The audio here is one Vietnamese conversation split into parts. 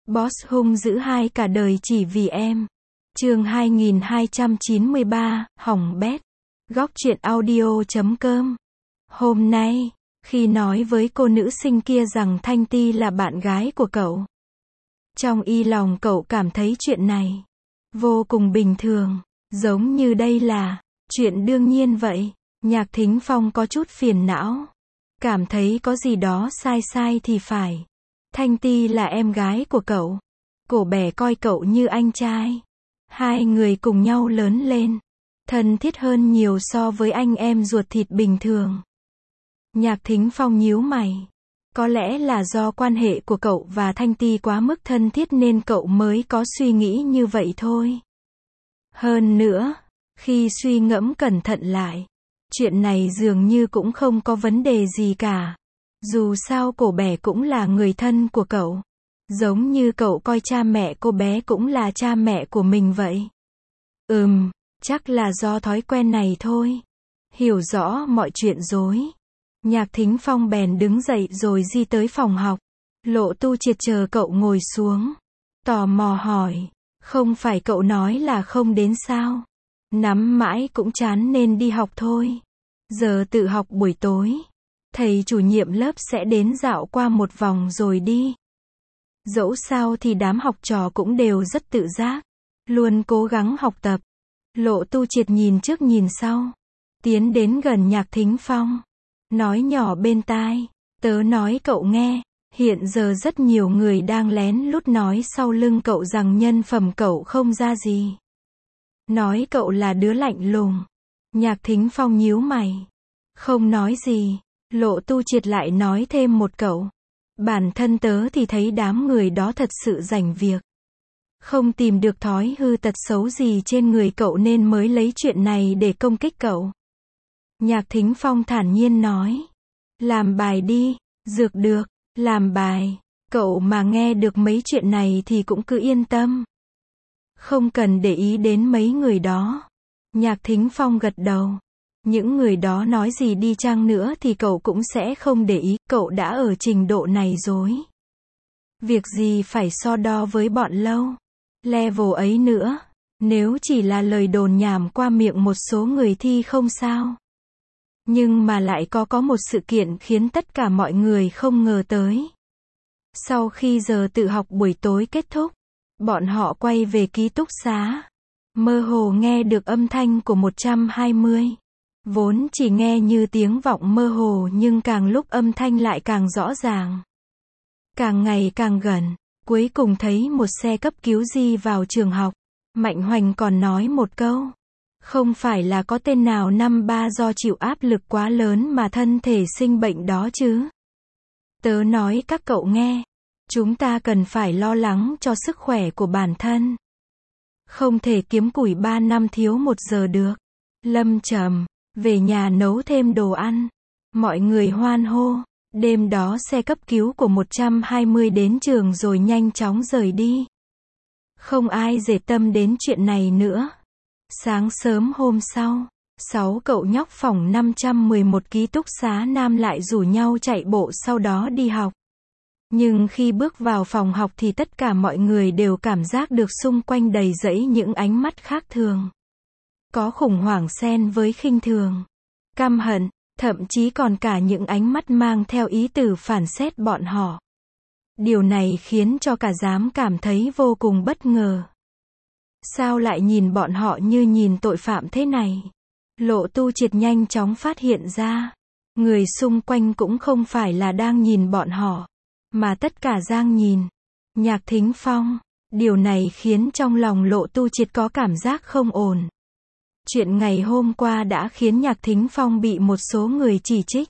Boss hung dữ hai cả đời chỉ vì em. Chương 2293, hỏng bét. Góc truyện audio.com. Hôm nay, khi nói với cô nữ sinh kia rằng Thanh Ti là bạn gái của cậu, trong lòng cậu cảm thấy chuyện này vô cùng bình thường, giống như đây là chuyện đương nhiên vậy. Nhạc Thính Phong có chút phiền não, cảm thấy có gì đó sai sai thì phải. Thanh Ti là em gái của cậu, cô bé coi cậu như anh trai. Hai người cùng nhau lớn lên, thân thiết hơn nhiều so với anh em ruột thịt bình thường. Nhạc Thính Phong nhíu mày. Có lẽ là do quan hệ của cậu và Thanh Ti quá mức thân thiết nên cậu mới có suy nghĩ như vậy thôi. Hơn nữa, khi suy ngẫm cẩn thận lại, chuyện này dường như cũng không có vấn đề gì cả. Dù sao cô bé cũng là người thân của cậu, giống như cậu coi cha mẹ cô bé cũng là cha mẹ của mình vậy. Chắc là do thói quen này thôi. Hiểu rõ mọi chuyện rồi, Nhạc Thính Phong bèn đứng dậy rồi đi tới phòng học. Lộ Tu Triệt chờ cậu ngồi xuống, tò mò hỏi, không phải cậu nói là không đến sao? Nắm mãi cũng chán nên đi học thôi. Giờ tự học buổi tối, thầy chủ nhiệm lớp sẽ đến dạo qua một vòng rồi đi. Dẫu sao thì đám học trò cũng đều rất tự giác, luôn cố gắng học tập. Lộ Tu Triệt nhìn trước nhìn sau, tiến đến gần Nhạc Thính Phong, nói nhỏ bên tai, tớ nói cậu nghe, hiện giờ rất nhiều người đang lén lút nói sau lưng cậu rằng nhân phẩm cậu không ra gì. Nói cậu là đứa lạnh lùng. Nhạc Thính Phong nhíu mày, không nói gì. Lộ Tu Triệt lại nói thêm một câu, bản thân tớ thì thấy đám người đó thật sự rảnh việc, không tìm được thói hư tật xấu gì trên người cậu nên mới lấy chuyện này để công kích cậu. Nhạc Thính Phong thản nhiên nói, làm bài đi. Dược được, làm bài. Cậu mà nghe được mấy chuyện này thì cũng cứ yên tâm, không cần để ý đến mấy người đó. Nhạc Thính Phong gật đầu. Những người đó nói gì đi chăng nữa thì cậu cũng sẽ không để ý, cậu đã ở trình độ này rồi. Việc gì phải so đo với bọn lâu level ấy nữa. Nếu chỉ là lời đồn nhảm qua miệng một số người thì không sao. Nhưng mà lại có một sự kiện khiến tất cả mọi người không ngờ tới. Sau khi giờ tự học buổi tối kết thúc, bọn họ quay về ký túc xá. Mơ hồ nghe được âm thanh của 120. Vốn chỉ nghe như tiếng vọng mơ hồ nhưng càng lúc âm thanh lại càng rõ ràng, càng ngày càng gần. Cuối cùng thấy một xe cấp cứu đi vào trường học. Mạnh Hoành còn nói một câu, không phải là có tên nào năm ba do chịu áp lực quá lớn mà thân thể sinh bệnh đó chứ? Tớ nói các cậu nghe, chúng ta cần phải lo lắng cho sức khỏe của bản thân. Không thể kiếm củi 3 năm thiếu 1 giờ được. Lâm Trầm về nhà nấu thêm đồ ăn. Mọi người hoan hô. Đêm đó xe cấp cứu của 120 đến trường rồi nhanh chóng rời đi. Không ai để tâm đến chuyện này nữa. Sáng sớm hôm sau, 6 cậu nhóc phòng 511 ký túc xá nam lại rủ nhau chạy bộ sau đó đi học. Nhưng khi bước vào phòng học thì tất cả mọi người đều cảm giác được xung quanh đầy rẫy những ánh mắt khác thường. Có khủng hoảng xen với khinh thường, căm hận, thậm chí còn cả những ánh mắt mang theo ý từ phản xét bọn họ. Điều này khiến cho cả giám cảm thấy vô cùng bất ngờ. Sao lại nhìn bọn họ như nhìn tội phạm thế này? Lộ Tu Triệt nhanh chóng phát hiện ra, người xung quanh cũng không phải là đang nhìn bọn họ, mà tất cả đang nhìn Nhạc Thính Phong. Điều này khiến trong lòng Lộ Tu Triệt có cảm giác không ổn. Chuyện ngày hôm qua đã khiến Nhạc Thính Phong bị một số người chỉ trích.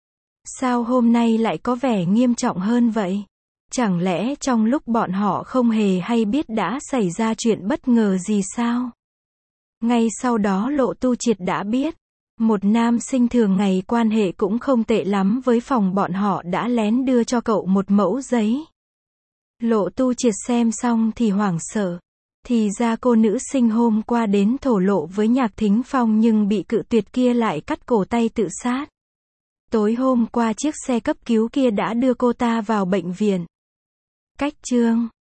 Sao hôm nay lại có vẻ nghiêm trọng hơn vậy? Chẳng lẽ trong lúc bọn họ không hề hay biết đã xảy ra chuyện bất ngờ gì sao? Ngay sau đó Lộ Tu Triệt đã biết, một nam sinh thường ngày quan hệ cũng không tệ lắm với phòng bọn họ đã lén đưa cho cậu một mẫu giấy. Lộ Tu Triệt xem xong thì hoảng sợ. Thì ra cô nữ sinh hôm qua đến thổ lộ với Nhạc Thính Phong nhưng bị cự tuyệt kia lại cắt cổ tay tự sát. Tối hôm qua chiếc xe cấp cứu kia đã đưa cô ta vào bệnh viện. Cách chương